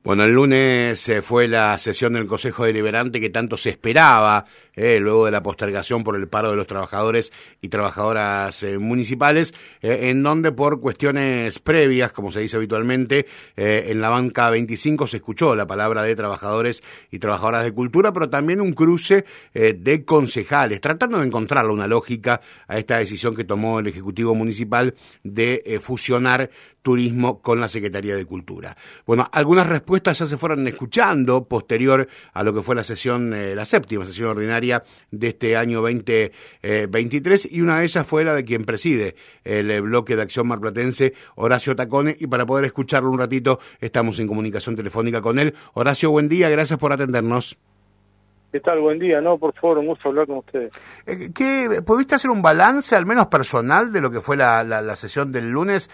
Bueno, el lunes fue la sesión del Consejo Deliberante que tanto se esperaba, luego de la postergación por el paro de los trabajadores y trabajadoras municipales, en donde por cuestiones previas, como se dice habitualmente, en la banca 25 se escuchó la palabra de trabajadores y trabajadoras de cultura, pero también un cruce de concejales, tratando de encontrar una lógica a esta decisión que tomó el Ejecutivo Municipal de fusionar turismo con la Secretaría de Cultura. Bueno, algunas respuestas ya se fueron escuchando posterior a lo que fue la sesión, la séptima sesión ordinaria de este año 2023, y una de ellas fue la de quien preside el bloque de Acción Marplatense, Horacio Tacone, y para poder escucharlo un ratito estamos en comunicación telefónica con él. Horacio, buen día, gracias por atendernos. ¿Qué tal? Buen día. No, por favor, un gusto hablar con ustedes. ¿Pudiste hacer un balance, al menos personal, de lo que fue la sesión del lunes?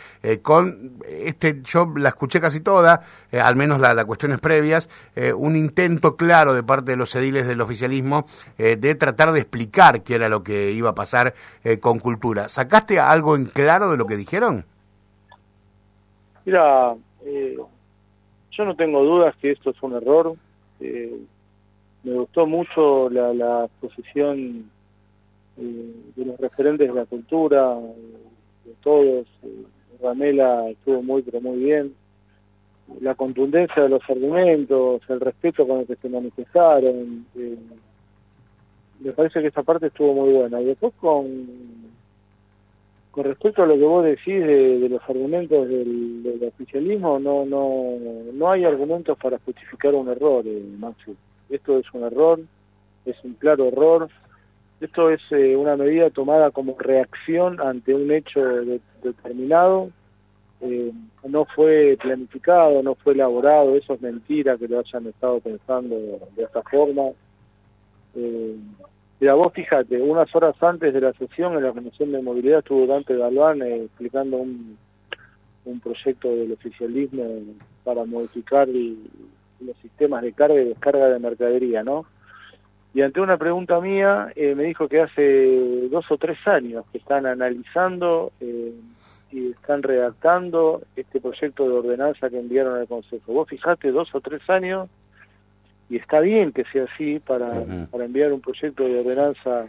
Yo la escuché casi toda, al menos las cuestiones previas, un intento claro de parte de los ediles del oficialismo de tratar de explicar qué era lo que iba a pasar con cultura. ¿Sacaste algo en claro de lo que dijeron? Mira, yo no tengo dudas que esto es un error. Me gustó mucho la exposición de los referentes de la cultura, de todos. Ramela estuvo pero muy bien. La contundencia de los argumentos, el respeto con el que se manifestaron. Me parece que esta parte estuvo muy buena. Y después con respecto a lo que vos decís de los argumentos del oficialismo, no hay argumentos para justificar un error, Maxi. Esto es un error, es un claro error. Esto es una medida tomada como reacción ante un hecho determinado. No fue planificado, no fue elaborado. Eso es mentira que lo hayan estado pensando de esta forma. Mira, vos fíjate, unas horas antes de la sesión en la Comisión de Movilidad estuvo Dante Galván explicando un proyecto del oficialismo para modificar los sistemas de carga y descarga de mercadería, ¿no? Y ante una pregunta mía, me dijo que hace 2 o 3 años que están analizando y están redactando este proyecto de ordenanza que enviaron al Consejo. Vos fijate, 2 o 3 años, y está bien que sea así para enviar un proyecto de ordenanza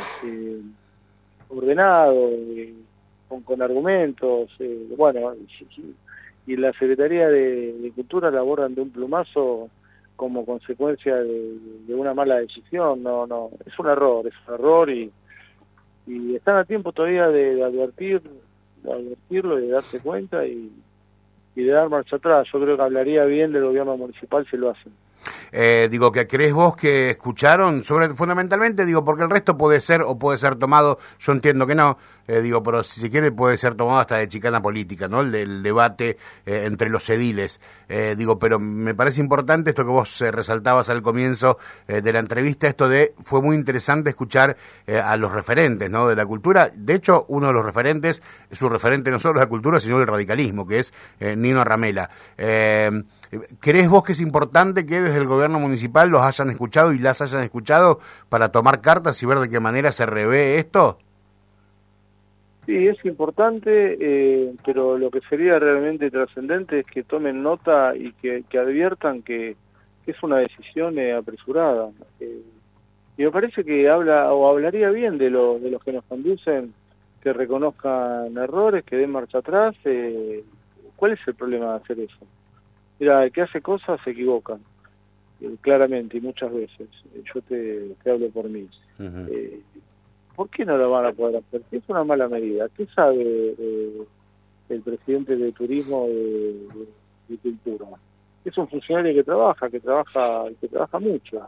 ordenado, con argumentos, bueno, y la Secretaría de Cultura la abordan de un plumazo como consecuencia de una mala decisión. No, es un error y están a tiempo todavía de advertirlo y de darse cuenta y de dar marcha atrás. Yo creo que hablaría bien del gobierno municipal si lo hacen. ¿Qué crees vos que escucharon? Fundamentalmente, porque el resto puede ser o puede ser tomado, yo entiendo que no, pero si se quiere puede ser tomado hasta de chicana política, ¿no? El debate entre los ediles. Pero me parece importante esto que vos resaltabas al comienzo de la entrevista, fue muy interesante escuchar a los referentes, ¿no? De la cultura. De hecho, uno de los referentes es un referente no solo de la cultura, sino del radicalismo, que es Nino Ramela. ¿Crees vos que es importante que desde el gobierno municipal los hayan escuchado y las hayan escuchado para tomar cartas y ver de qué manera se revé esto? Sí, es importante, pero lo que sería realmente trascendente es que tomen nota y que adviertan que es una decisión apresurada. Y me parece que hablaría bien de los que nos conducen, que reconozcan errores, que den marcha atrás. ¿Cuál es el problema de hacer eso? Mira, el que hace cosas se equivocan, claramente, y muchas veces. Yo te hablo por mí. ¿Por qué no lo van a poder hacer? Es una mala medida. ¿Qué sabe el presidente de Turismo de Cultura? Es un funcionario que trabaja mucho.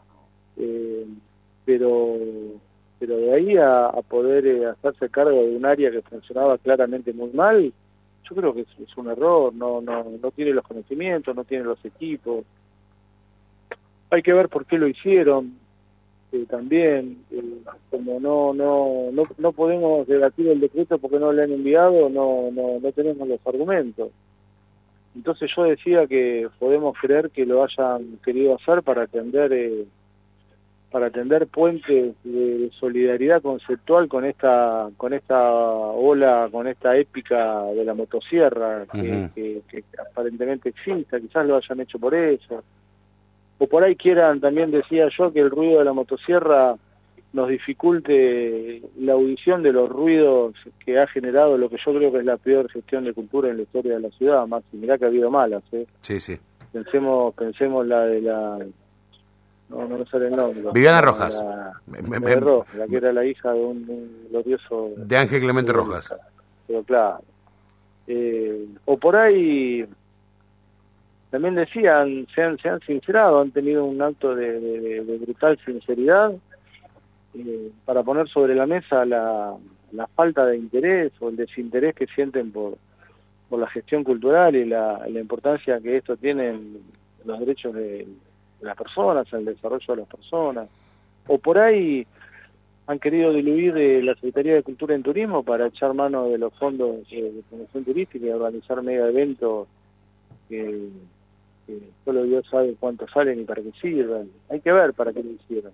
Pero de ahí a poder hacerse cargo de un área que funcionaba claramente muy mal, yo creo que es un error. No tiene los conocimientos, no tiene los equipos. Hay que ver por qué lo hicieron. También, como no podemos debatir el decreto porque no lo han enviado, no tenemos los argumentos. Entonces yo decía que podemos creer que lo hayan querido hacer para atender para tender puentes de solidaridad conceptual con esta ola, con esta épica de la motosierra que aparentemente exista, quizás lo hayan hecho por eso, o por ahí quieran, también decía yo, que el ruido de la motosierra nos dificulte la audición de los ruidos que ha generado lo que yo creo que es la peor gestión de cultura en la historia de la ciudad. Más, y mirá que ha habido malas, Sí. Pensemos la de la... No me sale el nombre. Viviana Rojas. La que era la hija de un glorioso... De Ángel Clemente Rojas. Pero claro. O por ahí... También decían, se han sincerado, han tenido un acto de brutal sinceridad para poner sobre la mesa la falta de interés o el desinterés que sienten por la gestión cultural y la importancia que esto tiene en los derechos de las personas, en el desarrollo de las personas. O por ahí han querido diluir la Secretaría de Cultura y Turismo para echar mano de los fondos de promoción turística y organizar mega eventos que solo Dios sabe cuánto salen y para qué sirven. Hay que ver para qué lo hicieron.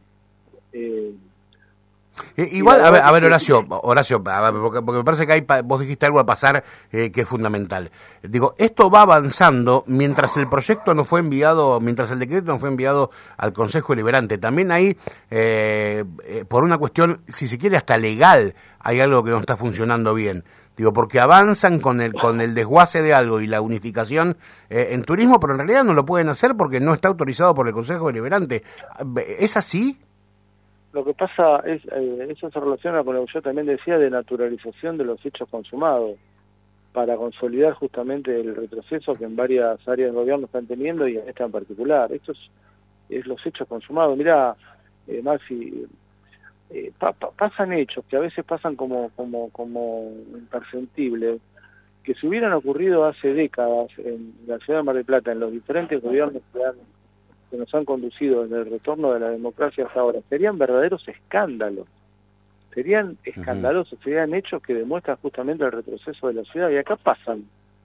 Igual, a ver, Horacio, porque me parece que vos dijiste algo al pasar que es fundamental. Digo, esto va avanzando mientras el proyecto no fue enviado, mientras el decreto no fue enviado al Consejo Deliberante. También ahí, por una cuestión, si se quiere, hasta legal, hay algo que no está funcionando bien. Digo, porque avanzan con el desguace de algo y la unificación en turismo, pero en realidad no lo pueden hacer porque no está autorizado por el Consejo Deliberante. ¿Es así? Lo que pasa es, eso se relaciona con lo que yo también decía de naturalización de los hechos consumados, para consolidar justamente el retroceso que en varias áreas del gobierno están teniendo y en esta en particular. Esto es los hechos consumados. Mirá, Maxi, pasan hechos que a veces pasan como imperceptibles, que si hubieran ocurrido hace décadas en la ciudad de Mar del Plata, en los diferentes gobiernos que nos han conducido desde el retorno de la democracia hasta ahora, serían verdaderos escándalos, serían escandalosos, serían hechos que demuestran justamente el retroceso de la ciudad, y acá pasan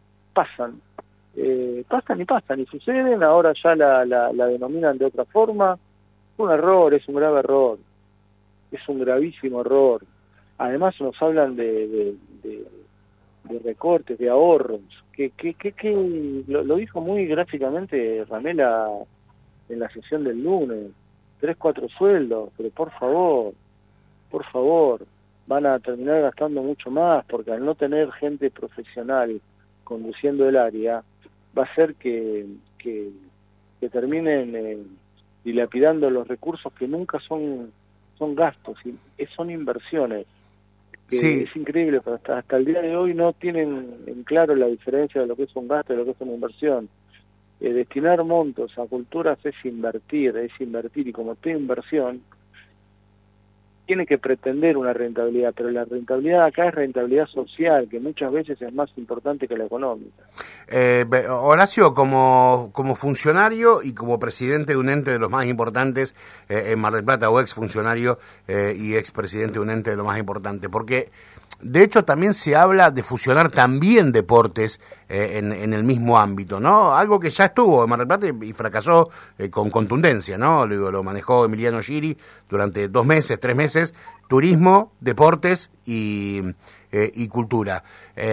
y suceden. Ahora ya la denominan de otra forma. Es un error, es un grave error, es un gravísimo error. Además nos hablan de recortes, de ahorros, que lo dijo muy gráficamente Ramela en la sesión del lunes, 3-4 sueldos, pero por favor, van a terminar gastando mucho más, porque al no tener gente profesional conduciendo el área, va a ser que terminen dilapidando los recursos que nunca son gastos, son inversiones. Sí. Es increíble, pero hasta el día de hoy no tienen en claro la diferencia de lo que es un gasto y lo que es una inversión. Destinar montos a culturas es invertir, y como toda inversión, tiene que pretender una rentabilidad, pero la rentabilidad acá es rentabilidad social, que muchas veces es más importante que la económica. Horacio, como funcionario y como presidente de un ente de los más importantes en Mar del Plata, o exfuncionario y expresidente de un ente de los más importantes, porque de hecho también se habla de fusionar también deportes en el mismo ámbito, ¿no? Algo que ya estuvo en Mar del Plata y fracasó con contundencia, ¿no? Lo manejó Emiliano Giri durante 2 meses, 3 meses, turismo, deportes y cultura.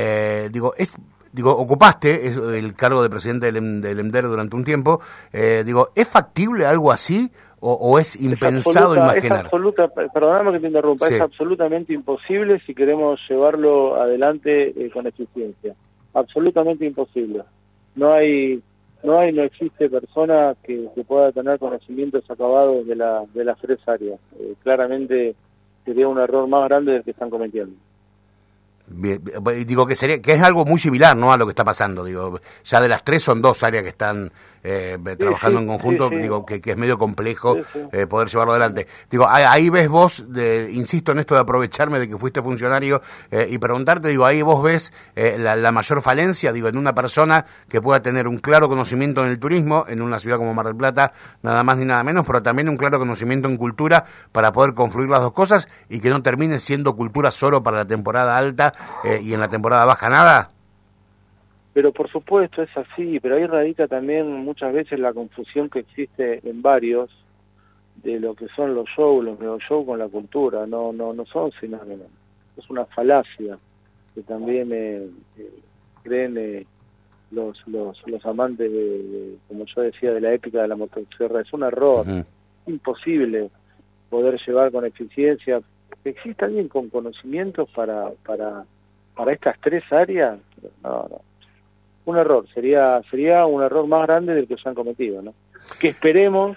Ocupaste el cargo de presidente del EMDER durante un tiempo. ¿Es factible algo así o es impensado imaginar? Perdóname que te interrumpa, sí. Es absolutamente imposible si queremos llevarlo adelante con eficiencia. Absolutamente imposible. No existe persona que pueda tener conocimientos acabados de las 3 áreas. Claramente sería un error más grande del que están cometiendo. Bien, digo que es algo muy similar, ¿no?, a lo que está pasando. Digo, ya de las 3 son 2 áreas que están trabajando en conjunto. Sí. Digo que es medio complejo poder llevarlo adelante. Digo, ahí ves vos, insisto en esto de aprovecharme de que fuiste funcionario y preguntarte, digo, ahí vos ves la mayor falencia, digo, en una persona que pueda tener un claro conocimiento en el turismo, en una ciudad como Mar del Plata, nada más ni nada menos, pero también un claro conocimiento en cultura para poder confluir las dos cosas y que no termine siendo cultura solo para la temporada alta y en la temporada baja nada. Pero por supuesto es así, pero ahí radica también muchas veces la confusión que existe en varios lo que son los shows, los neoshows con la cultura, no son sinónimos. Es una falacia que también creen los amantes como yo decía, de la épica de la motosierra. Es un error. Imposible poder llevar con eficiencia. ¿Existe alguien con conocimientos para estas tres áreas? No. Un error, sería un error más grande del que se han cometido, ¿no? Que esperemos,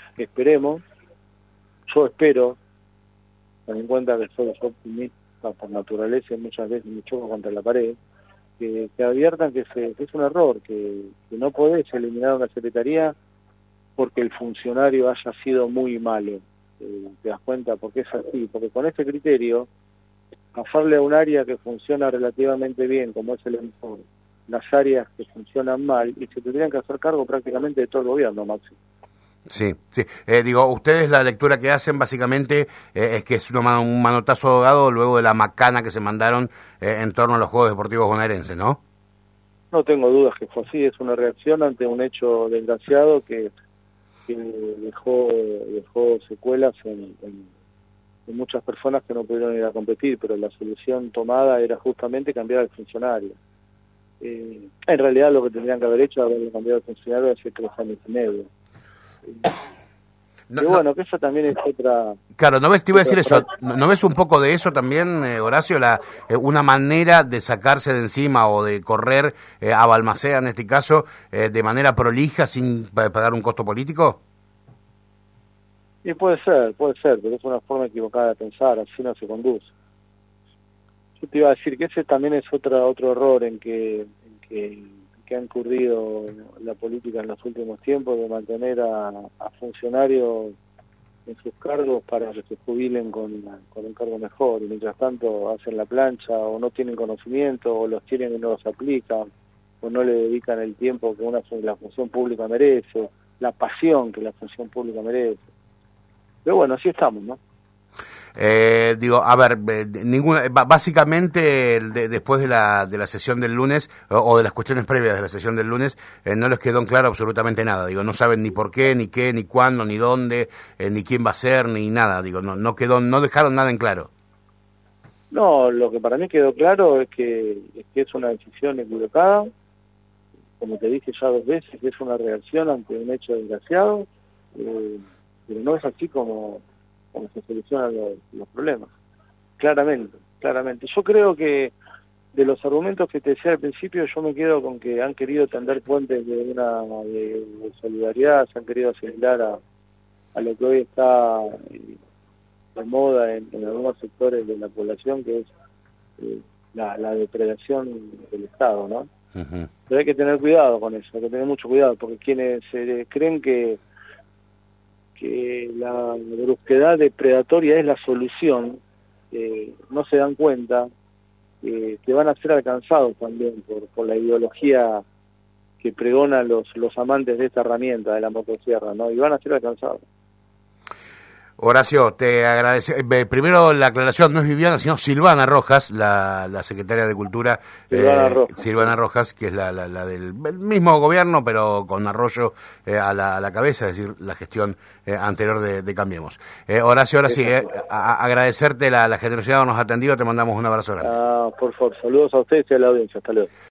yo espero, ten en cuenta que soy optimista por naturaleza y muchas veces me choco contra la pared, que adviertan que es un error, que no podés eliminar una secretaría porque el funcionario haya sido muy malo. Te das cuenta, porque es así, porque con este criterio, pasarle a un área que funciona relativamente bien, como es el ENFOR, las áreas que funcionan mal, y se tendrían que hacer cargo prácticamente de todo el gobierno, Maxi. Sí. Ustedes la lectura que hacen básicamente es que es un manotazo ahogado luego de la macana que se mandaron en torno a los Juegos Deportivos bonaerenses, ¿no? No tengo dudas que fue así, es una reacción ante un hecho desgraciado que dejó secuelas en muchas personas que no pudieron ir a competir, pero la solución tomada era justamente cambiar al funcionario. En realidad lo que tendrían que haber hecho es haber cambiado al funcionario hace 3 años y medio. Bueno, que eso también es otra... Claro, ¿no ves? Te iba a decir eso. ¿No ves un poco de eso también, Horacio? Una manera de sacarse de encima o de correr a Balmaceda, en este caso, de manera prolija sin pagar un costo político? Y puede ser, pero es una forma equivocada de pensar, así no se conduce. Yo te iba a decir que ese también es otro error en que ha incurrido la política en los últimos tiempos, de mantener a funcionarios en sus cargos para que se jubilen con un cargo mejor, y mientras tanto hacen la plancha, o no tienen conocimiento, o los tienen y no los aplican, o no le dedican el tiempo que la función pública merece, la pasión que la función pública merece. Pero bueno, así estamos, ¿no? Básicamente después de la sesión del lunes o de las cuestiones previas de la sesión del lunes no les quedó en claro absolutamente nada. No saben ni por qué, ni qué, ni cuándo, ni dónde, ni quién va a ser, ni nada. No dejaron nada en claro. No, lo que para mí quedó claro es que es una decisión equivocada. Como te dije ya 2 veces, es una reacción ante un hecho desgraciado, pero no es así como se solucionan los problemas. Claramente. Yo creo que de los argumentos que te decía al principio, yo me quedo con que han querido tender puentes de solidaridad, se han querido asimilar a lo que hoy está de moda en algunos sectores de la población, que es la depredación del Estado, ¿no? Uh-huh. Pero hay que tener cuidado con eso, hay que tener mucho cuidado, porque quienes creen que la brusquedad depredatoria es la solución, no se dan cuenta que van a ser alcanzados también por la ideología que pregonan los amantes de esta herramienta, de la motosierra, ¿no? Y van a ser alcanzados. Horacio, te agradezco. Primero la aclaración, no es Viviana, sino Silvana Rojas, la secretaria de Cultura. Silvana Rojas, que es la del mismo gobierno, pero con Arroyo a la cabeza, es decir, la gestión anterior de Cambiemos. Horacio, ahora sí, agradecerte la generosidad que nos ha atendido, te mandamos un abrazo grande. Por favor, saludos a ustedes y a la audiencia, hasta luego.